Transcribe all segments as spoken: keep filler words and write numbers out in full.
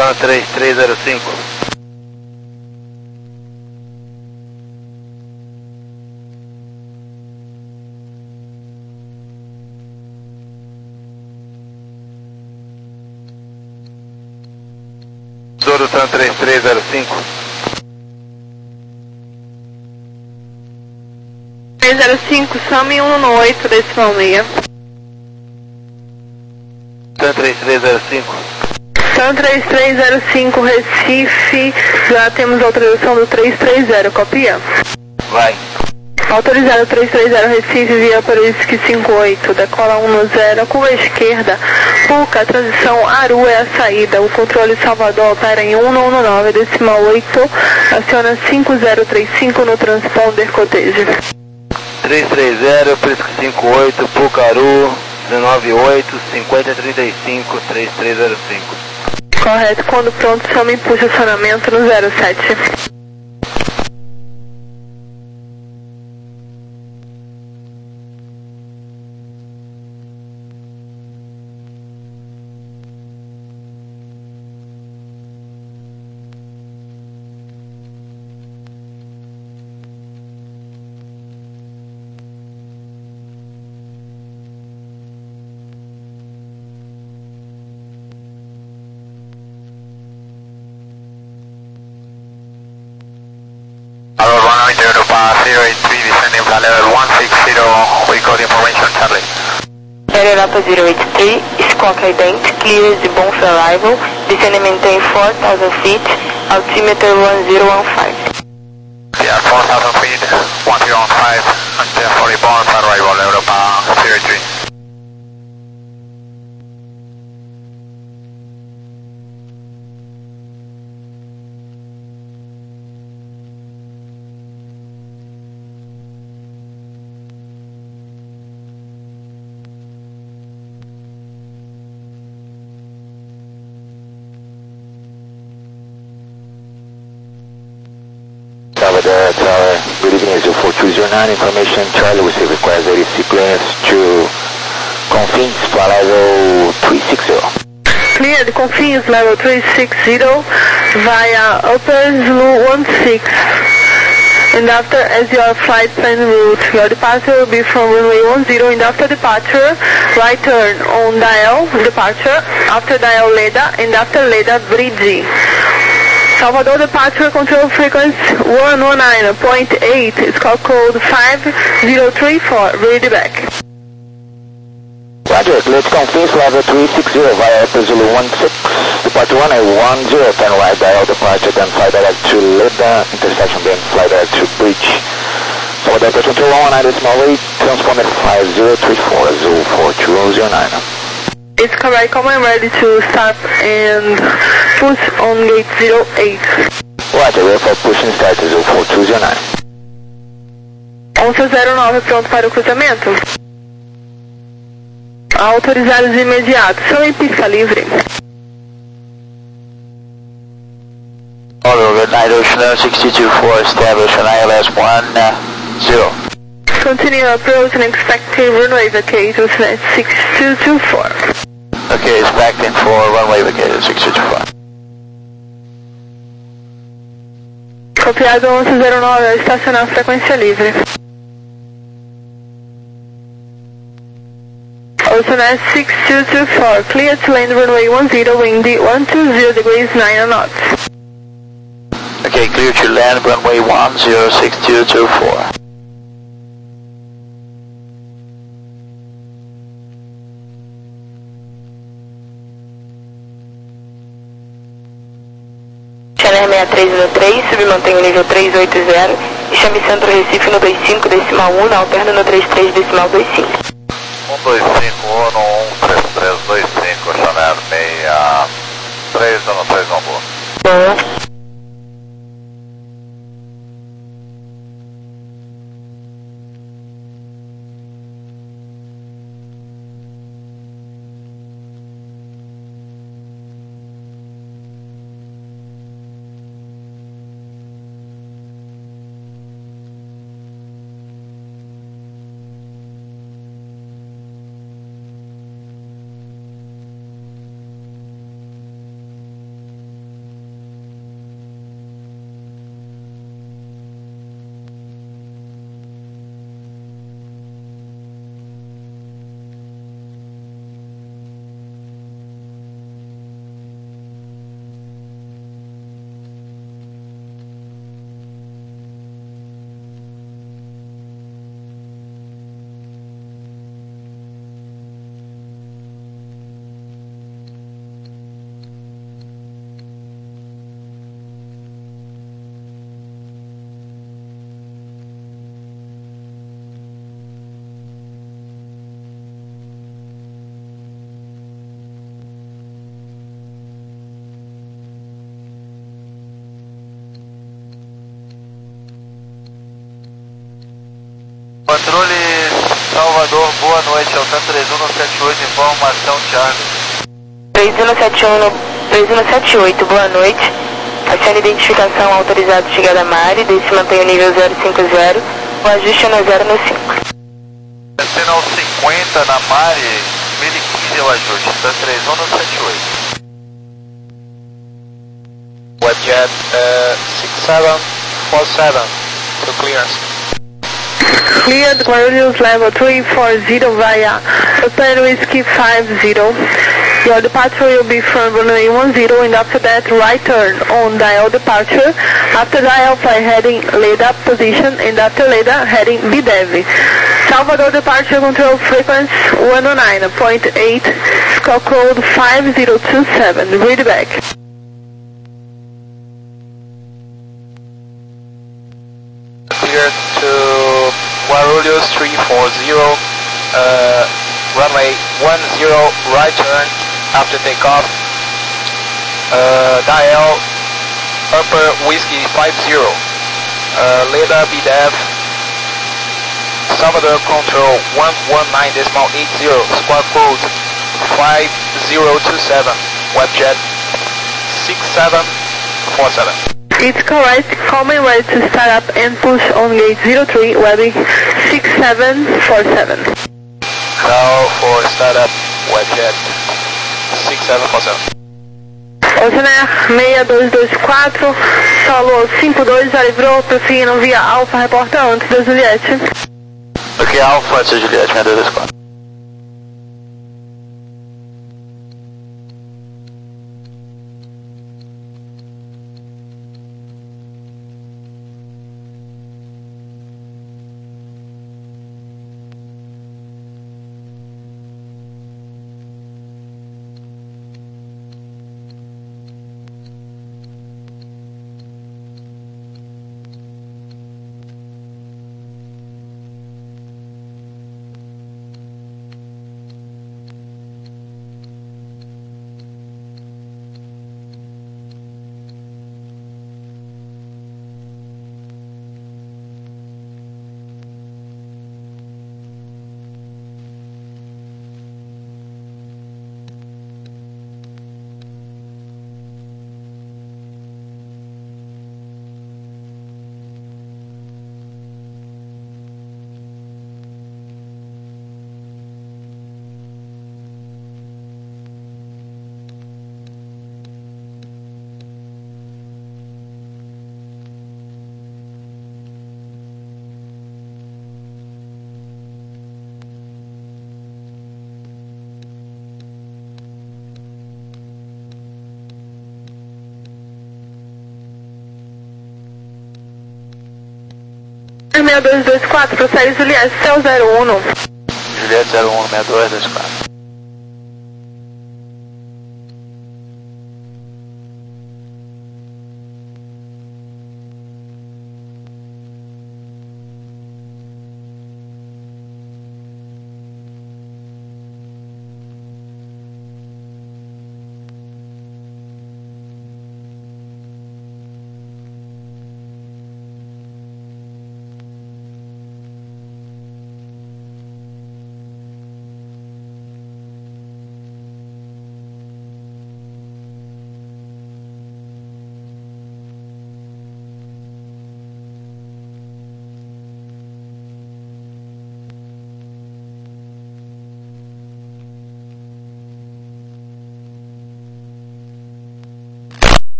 Sun três três zero cinco. Zoro Sun três três zero cinco. três zero cinco, some um no oito, decimal seis. Sun três três zero cinco. Sun três três zero cinco, Recife, já temos autorização do três três zero, copia? Vai. Autorizado três três zero, Recife, via Parisque cinco oito, decola um no zero, curva esquerda, Puca, transição Aru é a saída, o controle Salvador opera em um no nove, decimal oito, aciona cinco zero três cinco no transponder Cotege. três três zero, Prisco cinco oito, Pucaru, dezenove oito, cinquenta trinta e cinco, três três zero cinco. Correto, quando pronto, chame posicionamento no zero sete. zero eight three, descending flight level one six zero, we got information Charlie. Air Europa zero eight three, Squawk ident, clear de bon for arrival, descend and maintain four thousand feet, altimeter one zero one five. Yeah, four thousand feet, one zero one five, until for reborn for arrival, Europa zero eight three. Tower, Tower, good evening, zero four two zero nine, information Charlie, we request A D C clearance to Confins, flight level three six zero. Cleared, Confins level three six zero via Upper Zulu one six. And after, as your flight plan route, your departure will be from runway one zero, and after departure, right turn on dial, departure, after dial Leda, and after Leda, bridge. Salvador departure control frequency one one nine point eight, it's called code five zero three four, ready back. Roger, let's confirm level three six zero via Upper Zulu one six, departure one eight one zero, then right dial departure, then fly direct to Leda, intersection, then fly direct to bridge. Salvador control one one nine decimal eight, transponder five zero three four, zero four two zero nine. It's correct, come on, ready to start and push on gate zero eight. Roger, we're for pushing start zero four two zero nine. onze zero nove, pronto para o cruzamento. Autorizados imediatos, são em pista livre. Hello, good night, Ocean six two four, establish an I L S one zero. Continue approach and expecting runway vacate, Ocean six two two four. Okay, expecting for runway vacated six two two four. Copiado onze zero nove, estacionar frequência livre. Ocean six two two four, clear to land runway one zero, windy one two zero degrees nine knots. Okay, clear to land runway one zero six two two four. Channel sessenta e três no três, submantém o nível três oito zero e chame Centro Recife no dois cinco decimal um, na alterna no trinta e três decimal vinte e cinco. um dois cinco um um três três dois cinco, Chanel seis três um três um boa. Boa. Controle Salvador, boa noite, Altan três um sete oito, informação Charlie. três um sete um, três um sete oito, boa noite. Acione identificação autorizado chegada a Mari, desse mantém o nível zero cinco zero, o ajuste é no zero no cinco. Descendo ao cinquenta na Mari, mil e quinze é o ajuste, Altan três um sete oito. Webjet uh, six seven four seven to clearance. Cleared Guarulhos level three four zero via Hotel Whiskey five zero. Your departure will be from runway one zero and after that right turn on dial departure. After dial fly heading Leda position and after Leda heading B D E V. Salvador departure control frequency one oh nine point eight, score code five zero two seven. Read back. Cleared to Guarulhos three four zero, uh, runway one zero, right turn after takeoff, uh, dial upper whiskey five zero, uh, Leda B D E V, Salvador control one one nine decimal eight zero, squawk code five zero two seven, webjet six seven four seven. It's correct. Coming ready to start up and push on gate zero three, webbing six seven four seven. Now for startup, webjet six seven four seven. Oceanair seis dois dois quatro, solo cinco dois, já livrou, prosseguindo via Alfa, reporta antes da Juliette. Ok, Alfa, antes da Juliette, seis dois dois quatro. seis dois dois quatro, prossegue Juliette, céu zero um. Juliette zero um, seis dois dois quatro.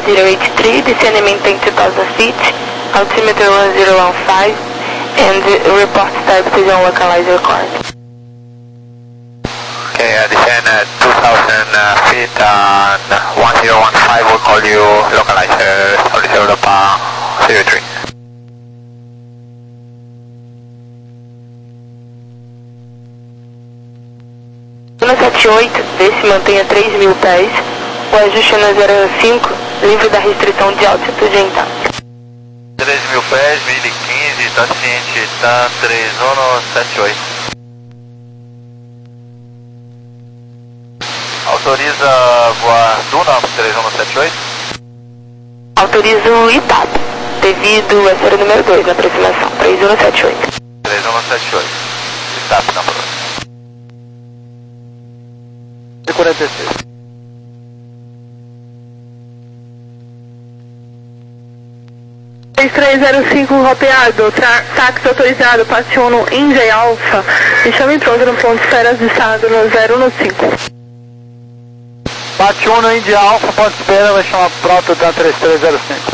zero eight three, descending maintain two thousand feet, altimeter one zero one five, and report type precision localizer record. Okay, uh, descend uh, two thousand uh, feet and one zero one five will call you localizer establish Europa zero three. zero sete oito, desce, mantenha três mil pés, o ajuste na zero cinco, livre da restrição de altitude então. três mil pés, mil e quinze, está ciente, está três um sete oito. Autoriza voar Duna três um sete oito? Autorizo I T A P, devido a ser o número dois na aproximação, três um sete oito. três um sete oito. I T A P na prova. quarenta e seis. três três zero cinco roteado, táxi autorizado, passe um no Indy Alpha, e chame pronto no ponto esfera de estado no zero um cinco. Bate um no Indy Alpha, ponto de espera, vai chamar pronto da três três zero cinco.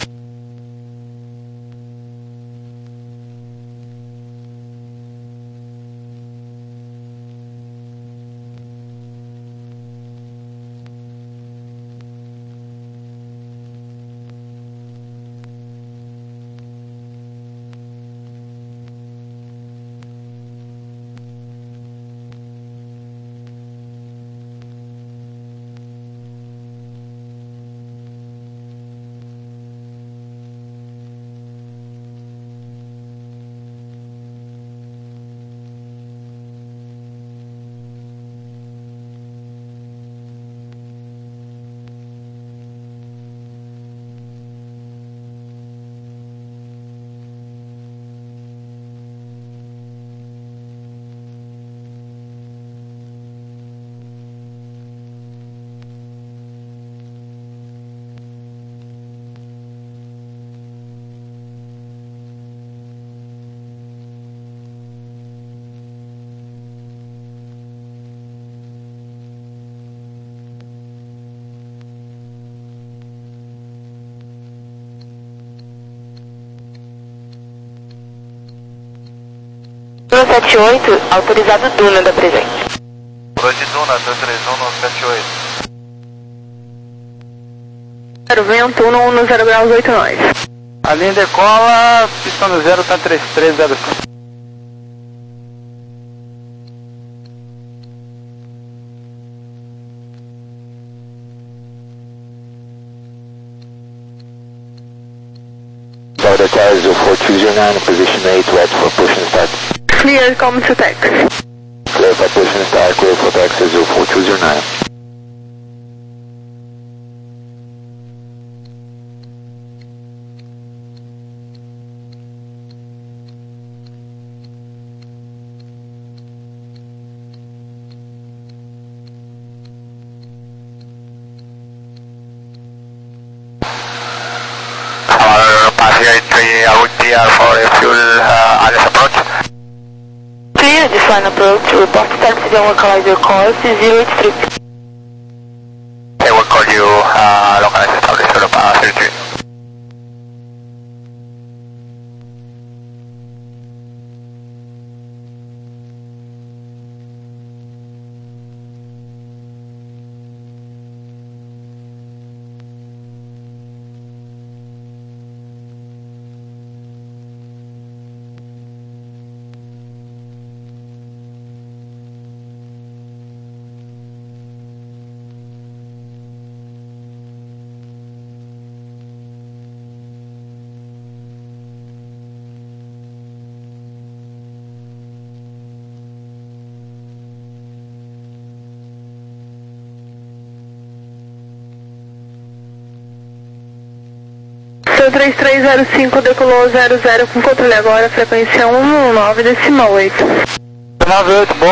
zero sete oito, autorizado Duna da presente. Hoje Duna, dois três um sete oito. zero vento, um um zero graus, oito nove. A linha decola, pistão no zero, está três três zero cinco. Delta Tower zero four two zero nine, position eight, wet for push and start. Clear, come to taxi. Clear for push and start, clear for taxi zero four two zero nine. I would be uh, for a fuel uh, Alice approach. Clear, this line approach, report start precision localizer course zero eight three. They will call you uh, localizer establish Europa zero three. três três zero cinco, decolou zero zero com controle agora, frequência um um nove decimal oito. nove oito, bom.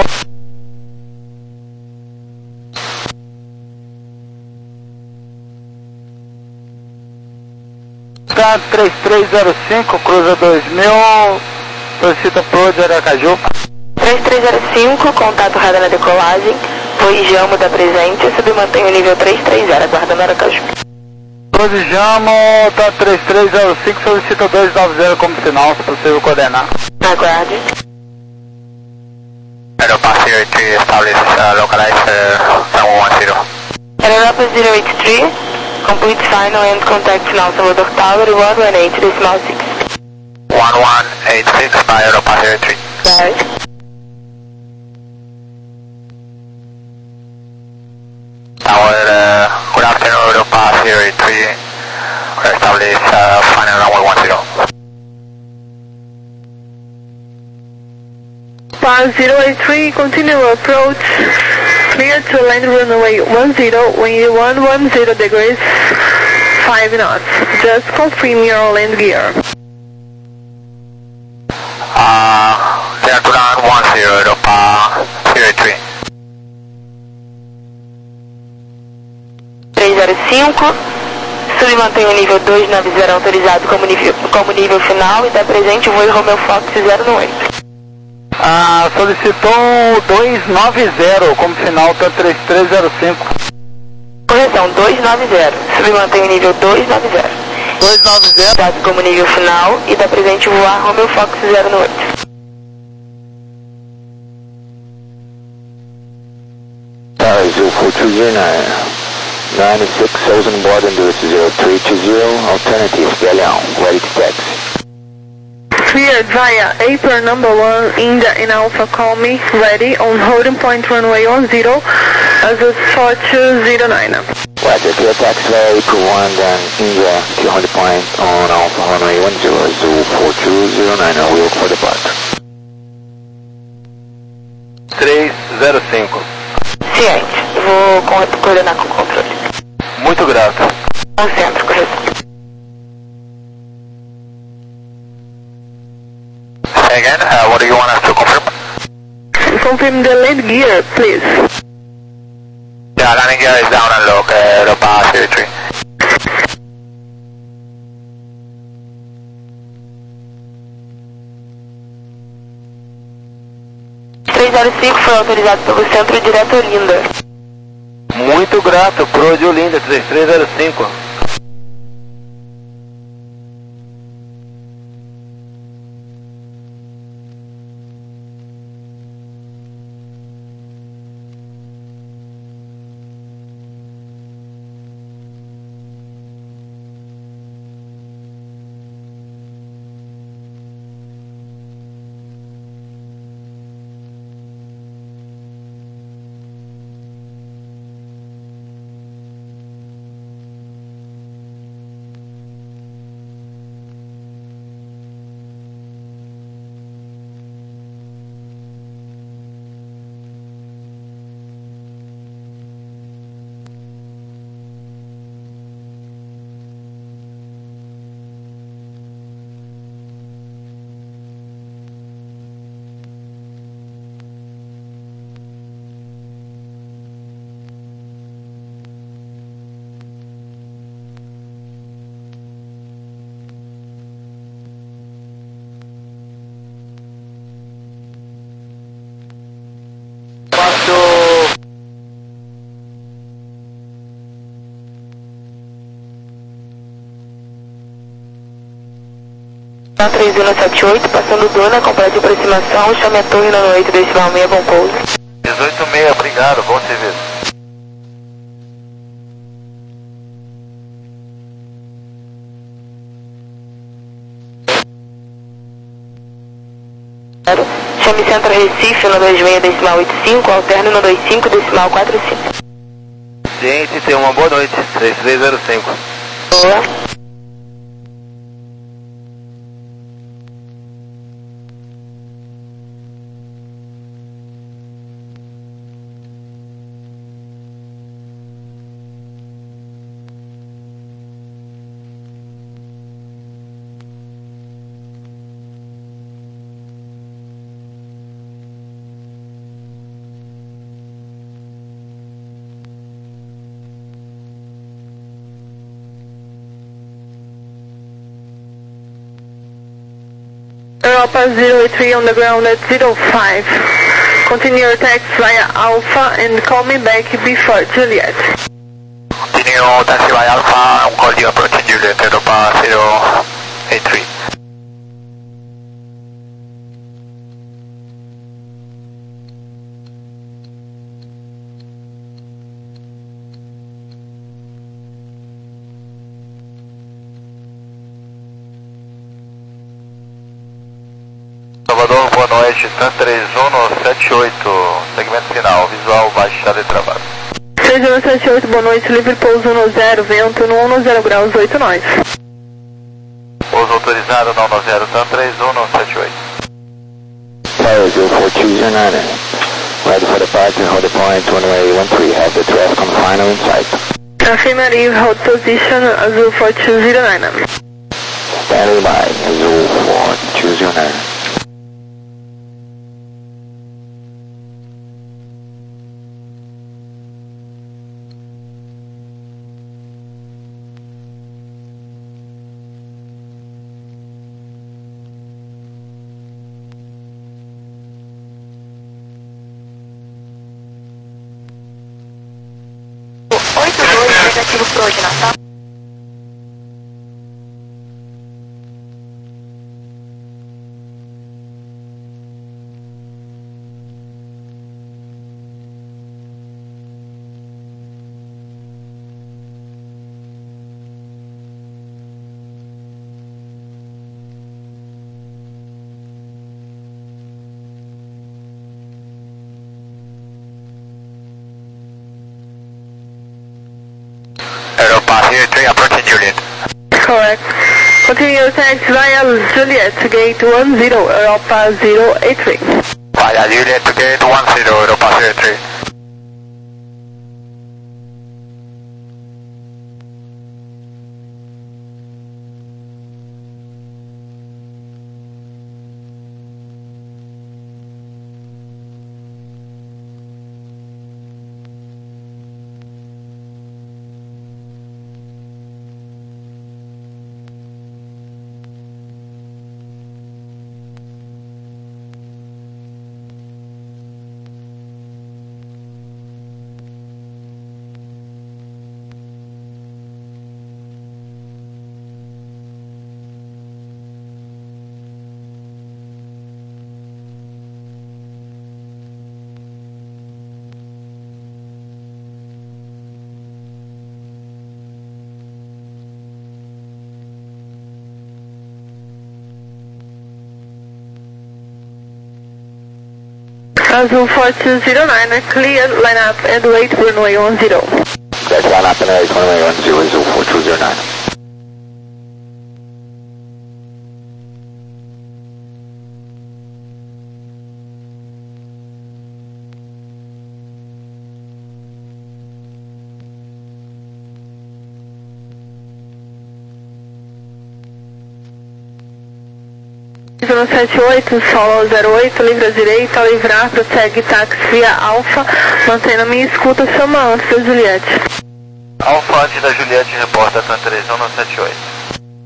Tá três três zero cinco, cruza dois mil, solicita pro de Aracaju. três três zero cinco, contato radar na decolagem, foi Jamo da presente, submantém o nível três três zero, aguardando Aracaju. desejamos, tá três três zero cinco, solicita dois nove zero como sinal, se possível coordenar. Aguarde. Aeropass zero three, establish uh, localized uh, one one zero. Aeropass zero eight three, complete final and contact now Salvador Tower one one eight decimal six. one one eight six by Aeropass zero three. Right. Tower, uh, good afternoon, Aeropass zero eight three, we establish uh, final runway one zero. Pass zero eight three, continue approach, clear to land runway one zero, wind one one zero degrees, five knots. Just confirm your land gear. Uh, clear to land one zero, Aeropass zero eight three. três zero cinco, submantém o nível dois nove zero autorizado como nível, como nível final e dá presente o voo Romeo Fox zero oito. Ah, solicitou dois nove zero como final, tá três três zero cinco. Correção, dois nove zero, submantém o nível dois nove zero. dois nove zero. Dado como nível final e dá presente voar Romeo Fox zero oito. Tower zero four two zero nine, ninety-six thousand board endurance zero three two zero, alternative Galeão, ready to taxi. Cleared via April number one, India in Alpha, call me, ready, on holding point runway one zero, as a four two zero nine. Roger, clear taxi via April one, then India to holding point on Alpha runway one zero, zero four two zero nine, and wheel for departure. três zero cinco. Ciente, vou co- coordenar com o controle. Muito grato. Concentro, correção. Say again, uh, what do you want us to confirm? Confirm the land gear, please. Yeah, landing gear is down and low, uh, Aeropass zero three. três zero cinco foi autorizado pelo centro direto Olinda. Muito grato, Pro de Olinda, três três zero cinco. três um sete oito, passando Duna, completa aproximação, chame a torre na noite, decimal meia, bom pouso. dezoito e meia, obrigado, bom serviço. Chame Centro Recife no dois seis decimal oito cinco, alterno no dois cinco decimal quatro cinco. Ciente, tenha uma boa noite, três três zero cinco. Boa. Europa zero eight three on the ground at zero five. Continue your taxi via Alpha and call me back before Juliet. Continue Continue taxiway Alpha, I'm calling you approaching Juliet, Europa zero eight three. Salvador, boa noite, TAM três um sete oito, segmento final, visual baixado e travado. três um sete oito, boa noite, livre pouso um zero, vento no um zero graus, oito nós. Pouso autorizado, não zero, TAM três um sete oito. Tower zero four two zero nine, ready for departure, hold the point, runway one three, have the draft on final in sight. Affirmative, hold position, Azul four two zero nine. Standing by, Azul four two zero nine. oito dois, negativo pro hoje, Natal. Europa zero three, approaching Juliet. Correct. Continue your taxi via Juliet, gate one zero, Europa zero eight three. Via Juliet, gate one zero, Europa zero three. Azul four two zero nine, clear, line up and wait for runway one zero. That's line up and wait, runway one zero, Azul four two zero nine. zero sete oito, solo zero oito, livre à direita, ao livrar, prossegue táxi via Alfa, mantendo a minha escuta, chama antes da Juliette. Alfa antes da Juliette, reporta TAM três um sete oito.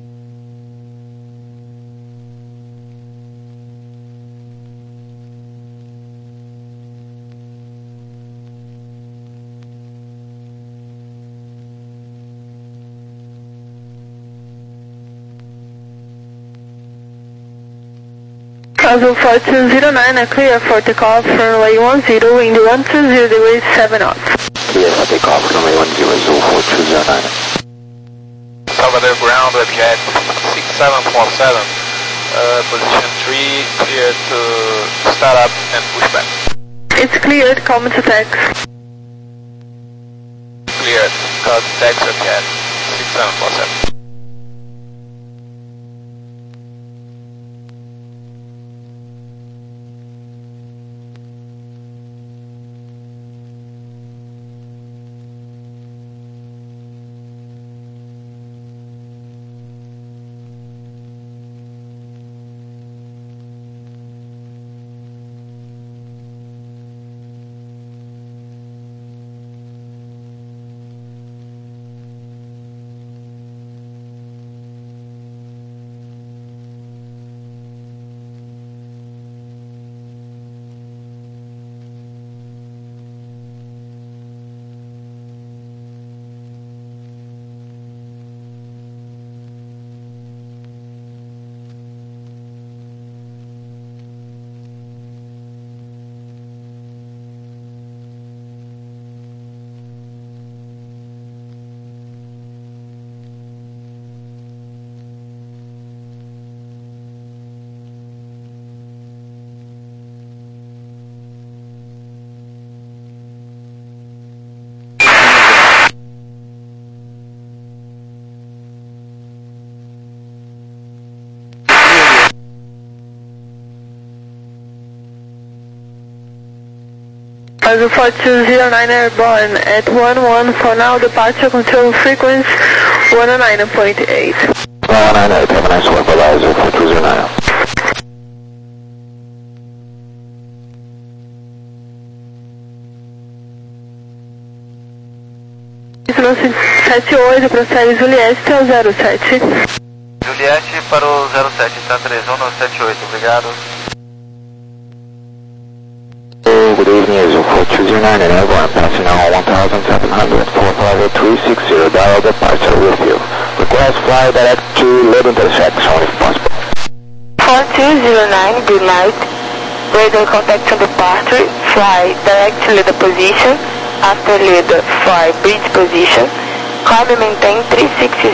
Azul four two zero nine, clear for takeoff, runway one zero, wind one two zero degrees, seven knots. Clear for takeoff, runway one zero, Azul four two zero nine. Salvador ground with jet six seven four seven, uh, position three, clear to start up and push back. It's cleared, comment to tax. Cleared, cut taxi with jet six seven four seven. Azul four two zero nine airborne at one one for now, departure control frequency one oh nine point eight. one oh nine point eight, have a nice work, bye-bye, Azul four two zero nine. sete oito, prossegue Juliette ao zero sete. Juliette para o zero sete, tá três um no sete oito, obrigado. Good evening, Azul four two zero nine and airborne, passing now one thousand seven hundred, four five eight three six zero, dial departure with you. Request fly direct to lead intersection if possible. four two zero nine, good night. Radar contact to departure, fly direct to leader position. After leader, fly bridge position. Climb and maintain three sixty.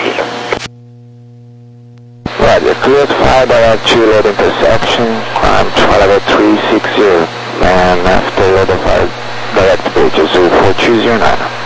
Roger, cleared fly direct to lead intersection, climb level three sixty, and after leader fly direct bridge Azul four two zero nine.